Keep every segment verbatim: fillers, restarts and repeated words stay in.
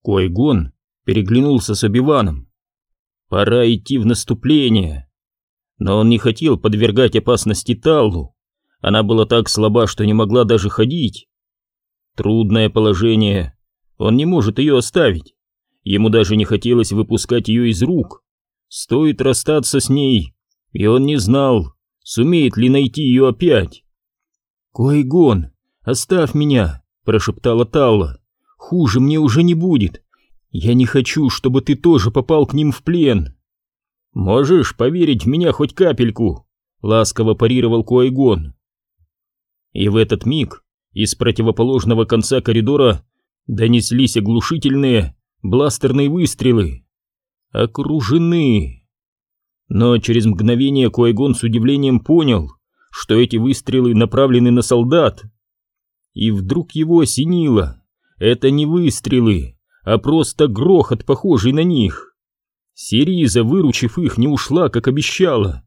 Кой-Гон переглянулся с Оби-Ваном. Пора идти в наступление. Но он не хотел подвергать опасности Таллу. Она была так слаба, что не могла даже ходить. Трудное положение. Он не может ее оставить. Ему даже не хотелось выпускать ее из рук. Стоит расстаться с ней, и он не знал, сумеет ли найти ее опять. «Кой-Гон, оставь меня», — прошептала Талла. «Хуже мне уже не будет. Я не хочу, чтобы ты тоже попал к ним в плен». «Можешь поверить в меня хоть капельку», — ласково парировал Кой-Гон. И в этот миг из противоположного конца коридора донеслись оглушительные бластерные выстрелы. Окружены. Но через мгновение Кой-Гон с удивлением понял, что эти выстрелы направлены на солдат. И вдруг его осенило. Это не выстрелы, а просто грохот, похожий на них. Сириза, выручив их, не ушла, как обещала.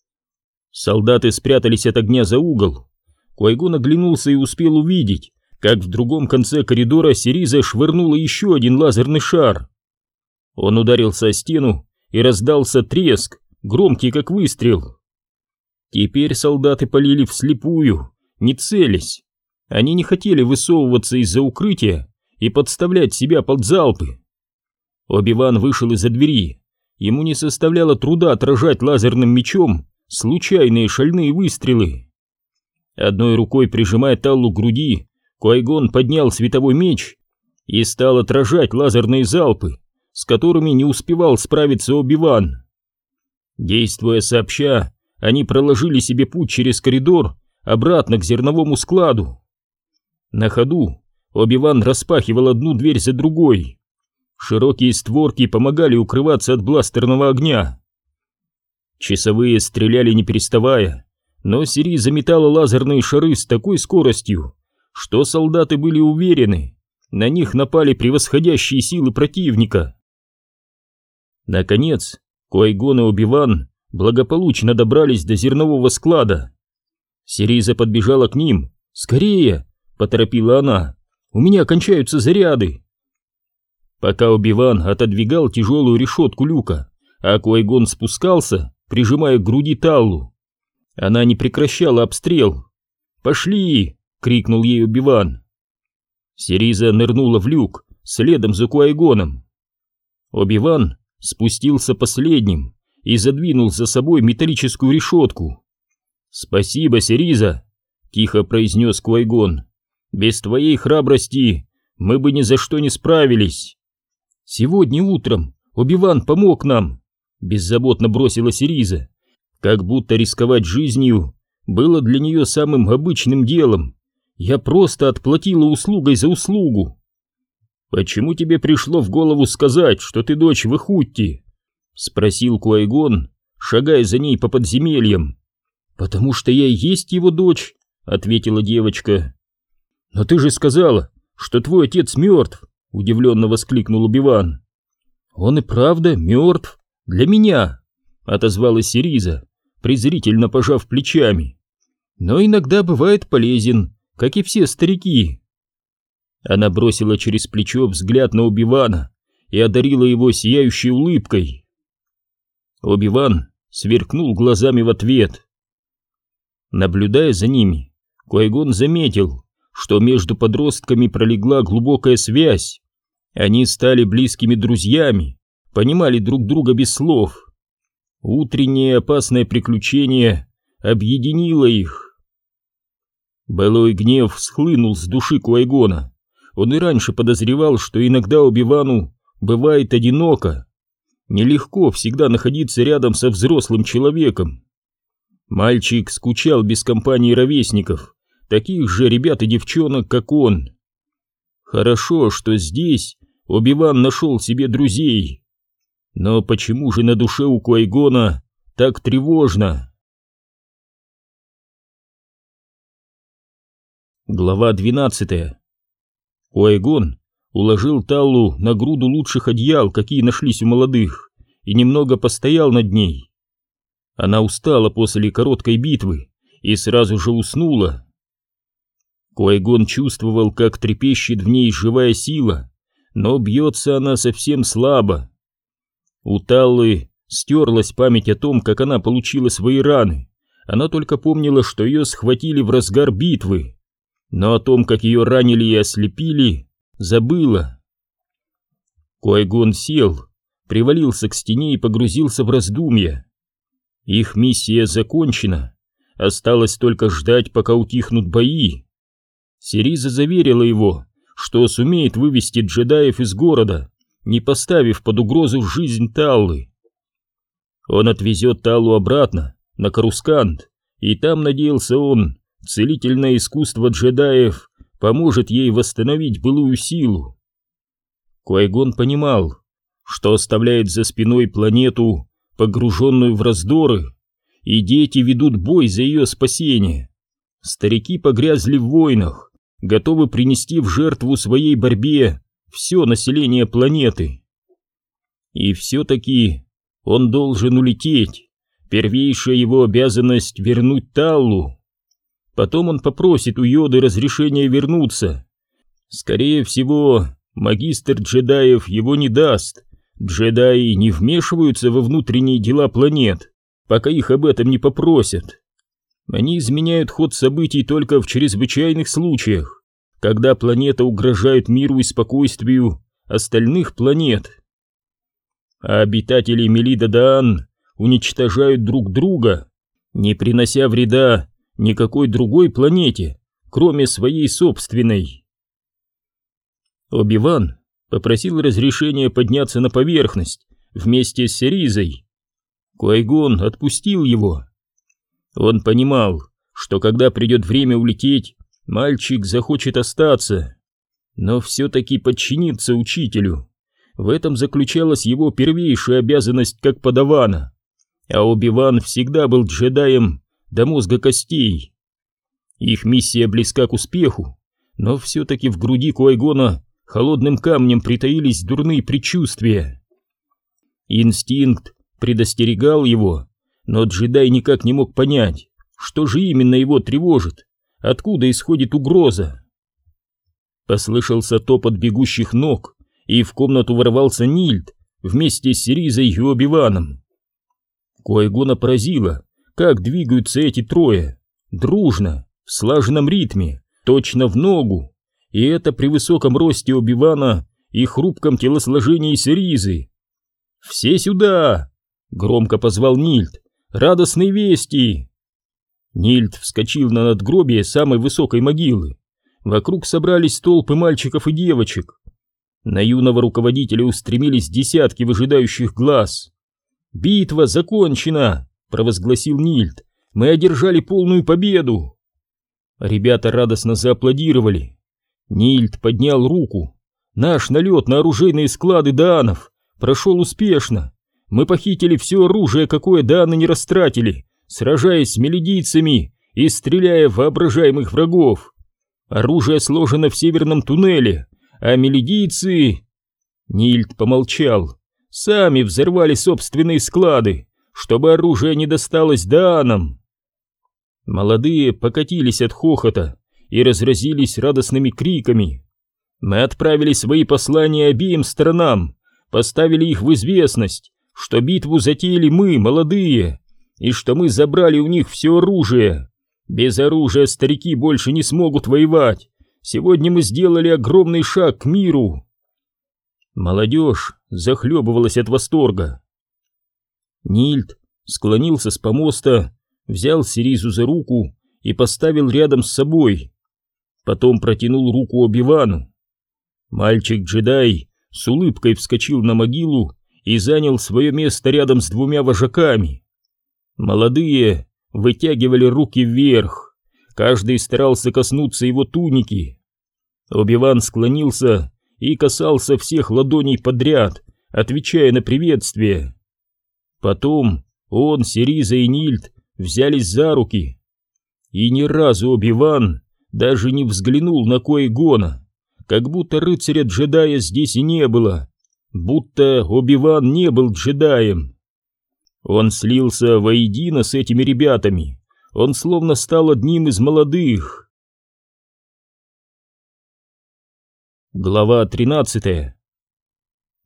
Солдаты спрятались от огня за угол. Кой-Гон оглянулся и успел увидеть, как в другом конце коридора Сириза швырнула еще один лазерный шар. Он ударился о стену, и раздался треск, громкий как выстрел. Теперь солдаты палили вслепую, не целясь. Они не хотели высовываться из-за укрытия и подставлять себя под залпы. Оби-Ван вышел из-за двери. Ему не составляло труда отражать лазерным мечом случайные шальные выстрелы. Одной рукой прижимая Таллу к груди, Кой-Гон поднял световой меч и стал отражать лазерные залпы, с которыми не успевал справиться Оби-Ван. Действуя сообща, они проложили себе путь через коридор обратно к зерновому складу. На ходу Оби-Ван распахивал одну дверь за другой. Широкие створки помогали укрываться от бластерного огня. Часовые стреляли не переставая, но Сириза метала лазерные шары с такой скоростью, что солдаты были уверены, на них напали превосходящие силы противника. Наконец, Кой-Гон и Оби-Ван благополучно добрались до зернового склада. Сириза подбежала к ним. «Скорее!» — поторопила она. «У меня кончаются заряды!» Пока Оби-Ван отодвигал тяжелую решетку люка, а Кой-Гон спускался, прижимая к груди Таллу, она не прекращала обстрел. «Пошли!» — крикнул ей Оби-Ван. Сириза нырнула в люк, следом за Кой-Гоном. Оби-Ван спустился последним и задвинул за собой металлическую решетку. «Спасибо, Сириза!» — тихо произнес Кой-Гон. «Без твоей храбрости мы бы ни за что не справились». «Сегодня утром Оби-Ван помог нам», — беззаботно бросила Сириза, как будто рисковать жизнью было для нее самым обычным делом. «Я просто отплатила услугой за услугу». «Почему тебе пришло в голову сказать, что ты дочь Вэхутти?» — спросил Кой-Гон, шагая за ней по подземельям. «Потому что я и есть его дочь», — ответила девочка. «Но ты же сказала, что твой отец мертв», — удивленно воскликнул Оби-Ван. «Он и правда мертв для меня», — отозвалась Сириза, презрительно пожав плечами. «Но иногда бывает полезен, как и все старики». Она бросила через плечо взгляд на Оби-Вана и одарила его сияющей улыбкой. Оби-Ван сверкнул глазами в ответ. Наблюдая за ними, Кой-Гон заметил, что между подростками пролегла глубокая связь. Они стали близкими друзьями, понимали друг друга без слов. Утреннее опасное приключение объединило их. Былой гнев схлынул с души Кой-Гона. Он и раньше подозревал, что иногда Оби-Вану бывает одиноко. Нелегко всегда находиться рядом со взрослым человеком. Мальчик скучал без компании ровесников, таких же ребят и девчонок, как он. Хорошо, что здесь Оби-Ван нашел себе друзей. Но почему же на душе у Кой-Гона так тревожно? Глава двенадцатая. Кой-Гон уложил Таллу на груду лучших одеял, какие нашлись у молодых, и немного постоял над ней. Она устала после короткой битвы и сразу же уснула. Кой-Гон чувствовал, как трепещет в ней живая сила, но бьется она совсем слабо. У Таллы стерлась память о том, как она получила свои раны. Она только помнила, что ее схватили в разгар битвы, но о том, как ее ранили и ослепили, забыла. Qui-Gon сел, привалился к стене и погрузился в раздумья. Их миссия закончена, осталось только ждать, пока утихнут бои. Сириза заверила его, что сумеет вывести джедаев из города, не поставив под угрозу жизнь Таллы. Он отвезет Таллу обратно, на Корускант, и там, надеялся он, целительное искусство джедаев поможет ей восстановить былую силу. Qui-Gon понимал, что оставляет за спиной планету, погруженную в раздоры, и дети ведут бой за ее спасение. Старики погрязли в войнах, готовы принести в жертву своей борьбе все население планеты. И все-таки он должен улететь. Первейшая его обязанность — вернуть Таллу. Потом он попросит у Йоды разрешения вернуться. Скорее всего, магистр джедаев его не даст. Джедаи не вмешиваются во внутренние дела планет, пока их об этом не попросят. Они изменяют ход событий только в чрезвычайных случаях, когда планета угрожает миру и спокойствию остальных планет. А обитатели Мелида-Даан уничтожают друг друга, не принося вреда никакой другой планете, кроме своей собственной. Оби-Ван попросил разрешения подняться на поверхность вместе с Сиризой. Qui-Gon отпустил его. Он понимал, что когда придет время улететь, мальчик захочет остаться, но все-таки подчиниться учителю. В этом заключалась его первейшая обязанность как подавана, а Оби-Ван всегда был джедаем до мозга костей. Их миссия близка к успеху, но все-таки в груди Qui-Гона холодным камнем притаились дурные предчувствия. Инстинкт предостерегал его, но джедай никак не мог понять, что же именно его тревожит, откуда исходит угроза. Послышался топот бегущих ног, и в комнату ворвался Нильд вместе с Сиризой и Оби-Ваном. Qui-Гона поразило, как двигаются эти трое, дружно, в слаженном ритме, точно в ногу, и это при высоком росте Оби-Вана и хрупком телосложении Сиризы. «Все сюда!» — громко позвал Нильд. «Радостные вести!» Нильд вскочил на надгробие самой высокой могилы. Вокруг собрались толпы мальчиков и девочек. На юного руководителя устремились десятки выжидающих глаз. «Битва закончена!» — провозгласил Нильд. «Мы одержали полную победу!» Ребята радостно зааплодировали. Нильд поднял руку. «Наш налет на оружейные склады даанов прошел успешно. Мы похитили все оружие, какое дааны не растратили, сражаясь с мелидийцами и стреляя в воображаемых врагов. Оружие сложено в северном туннеле, а мелидийцы...» Нильд помолчал. «Сами взорвали собственные склады, чтобы оружие не досталось даанам». Молодые покатились от хохота и разразились радостными криками. «Мы отправили свои послания обеим сторонам, поставили их в известность, что битву затеяли мы, молодые, и что мы забрали у них все оружие. Без оружия старики больше не смогут воевать. Сегодня мы сделали огромный шаг к миру». Молодежь захлебывалась от восторга. Нильд склонился с помоста, взял Сиризу за руку и поставил рядом с собой. Потом протянул руку Оби-Вану. Мальчик-джедай с улыбкой вскочил на могилу и занял свое место рядом с двумя вожаками. Молодые вытягивали руки вверх, каждый старался коснуться его туники. Оби-Ван склонился и касался всех ладоней подряд, отвечая на приветствие. Потом он, Сириза и Нильд взялись за руки, и ни разу Оби-Ван даже не взглянул на Qui-Гона, как будто рыцаря-джедая здесь и не было, будто Оби-Ван не был джедаем. Он слился воедино с этими ребятами, он словно стал одним из молодых. Глава тринадцатая.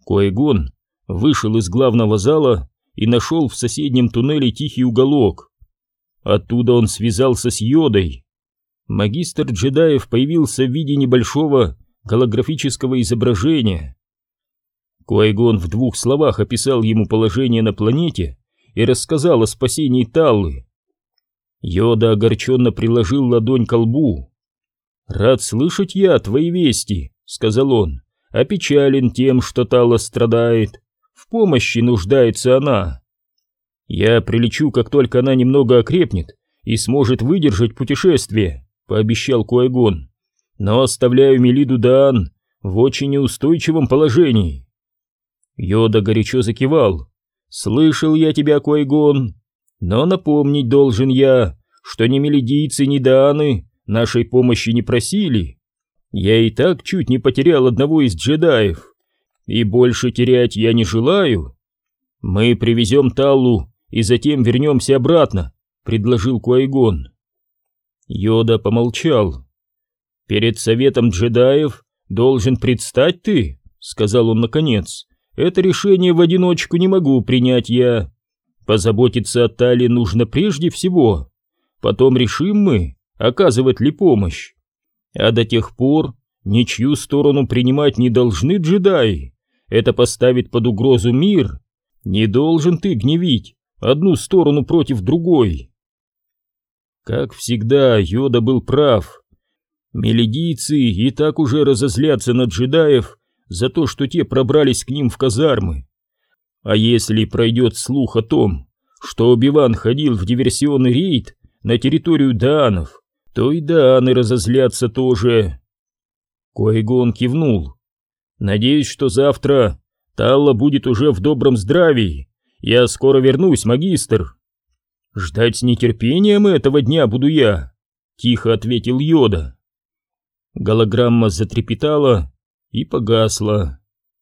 Ки-Гон вышел из главного зала и нашел в соседнем туннеле тихий уголок. Оттуда он связался с Йодой. Магистр джедаев появился в виде небольшого голографического изображения. Ки-Гон в двух словах описал ему положение на планете и рассказал о спасении Таллы. Йода огорченно приложил ладонь к лбу. «Рад слышать я твои вести», — сказал он, — «опечален тем, что Талла страдает. В помощи нуждается она. Я прилечу, как только она немного окрепнет и сможет выдержать путешествие», — пообещал Ки-Гон, — «но оставляю Мелиду Даан в очень неустойчивом положении». Йода горячо закивал. «Слышал я тебя, Ки-Гон, но напомнить должен я, что ни мелидийцы, ни Дааны нашей помощи не просили. Я и так чуть не потерял одного из джедаев, и больше терять я не желаю. Мы привезем Таллу и затем вернемся обратно», — предложил Ки-Гон. Йода помолчал. «Перед советом джедаев должен предстать ты», — сказал он наконец. «Это решение в одиночку не могу принять я. Позаботиться о Талле нужно прежде всего. Потом решим мы, оказывать ли помощь. А до тех пор ничью сторону принимать не должны джедаи. Это поставит под угрозу мир. Не должен ты гневить одну сторону против другой». Как всегда, Йода был прав. Мелидийцы и так уже разозлятся на джедаев за то, что те пробрались к ним в казармы. А если пройдет слух о том, что Оби-Ван ходил в диверсионный рейд на территорию Даанов, то и Дааны разозлятся тоже. Ки-Гон кивнул. «Надеюсь, что завтра Талла будет уже в добром здравии. Я скоро вернусь, магистр». «Ждать с нетерпением этого дня буду я», — тихо ответил Йода. Голограмма затрепетала и погасла.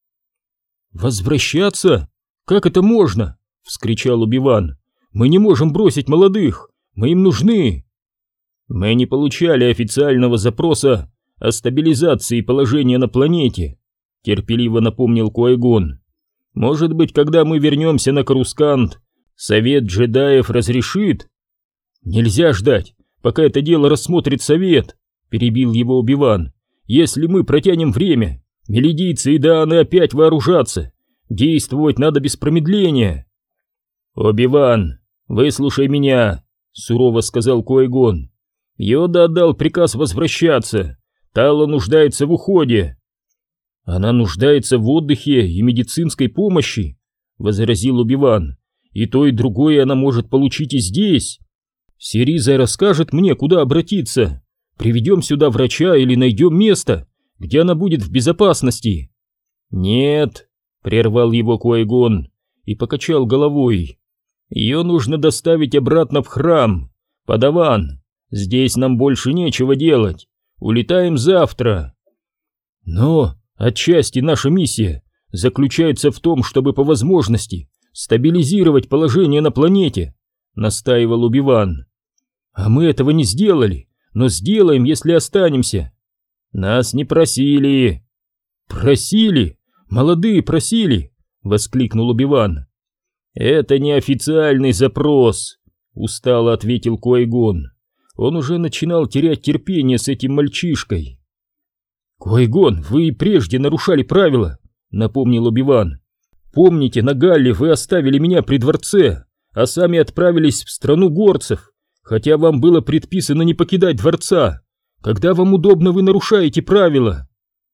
«Возвращаться? Как это можно?» — вскричал Оби-Ван. «Мы не можем бросить молодых, мы им нужны». «Мы не получали официального запроса о стабилизации положения на планете», — терпеливо напомнил Ки-Гон. «Может быть, когда мы вернемся на Корускант, Совет джедаев разрешит?» «Нельзя ждать, пока это дело рассмотрит Совет», — перебил его Оби-Ван. «Если мы протянем время, мелидийцы и Дааны опять вооружатся. Действовать надо без промедления». «Оби-Ван, выслушай меня», — сурово сказал Ки-Гон. «Йода отдал приказ возвращаться. Талла нуждается в уходе». «Она нуждается в отдыхе и медицинской помощи», — возразил Оби-Ван. «И то, и другое она может получить и здесь. Сириза расскажет мне, куда обратиться. Приведем сюда врача или найдем место, где она будет в безопасности». «Нет», — прервал его Ки-Гон и покачал головой. «Ее нужно доставить обратно в храм. Падаван, здесь нам больше нечего делать. Улетаем завтра». «Но отчасти наша миссия заключается в том, чтобы по возможности стабилизировать положение на планете», — настаивал Оби-Ван. «А мы этого не сделали, но сделаем, если останемся». «Нас не просили». «Просили? Молодые просили», — воскликнул Оби-Ван. «Это не официальный запрос», — устало ответил Ки-Гон. Он уже начинал терять терпение с этим мальчишкой. «Ки-Гон, вы и прежде нарушали правила», — напомнил Оби-Ван. «Помните, на Галле вы оставили меня при дворце, а сами отправились в страну горцев, хотя вам было предписано не покидать дворца. Когда вам удобно, вы нарушаете правила».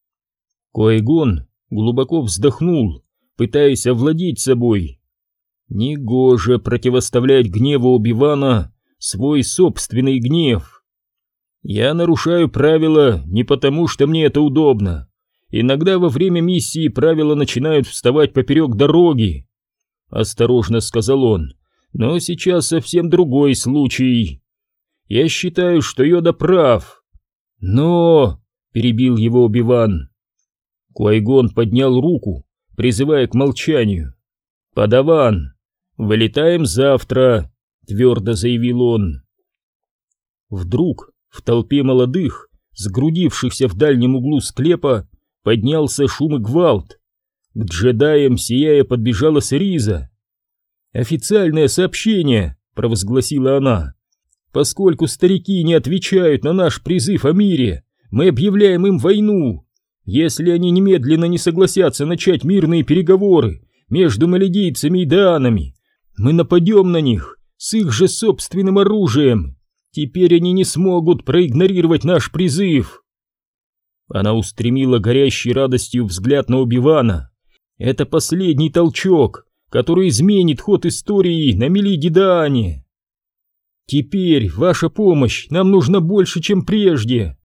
Ки-Гон глубоко вздохнул, пытаясь овладеть собой. Негоже противоставлять гневу Оби-Вана свой собственный гнев. «Я нарушаю правила не потому, что мне это удобно. Иногда во время миссии правила начинают вставать поперек дороги», — осторожно сказал он. «Но сейчас совсем другой случай. Я считаю, что Йода прав». «Но...» — перебил его Оби-Ван. Ки-Гон поднял руку, призывая к молчанию. «Падаван, вылетаем завтра», — твердо заявил он. Вдруг в толпе молодых, сгрудившихся в дальнем углу склепа, поднялся шум и гвалт. К джедаям сияя подбежала Сириза. «Официальное сообщение», — провозгласила она. «Поскольку старики не отвечают на наш призыв о мире, мы объявляем им войну. Если они немедленно не согласятся начать мирные переговоры между малидийцами и даанами, мы нападем на них с их же собственным оружием. Теперь они не смогут проигнорировать наш призыв». Она устремила горящий радостью взгляд на Оби-Вана. «Это последний толчок, который изменит ход истории на Мелиде-Даане. Теперь ваша помощь нам нужна больше, чем прежде».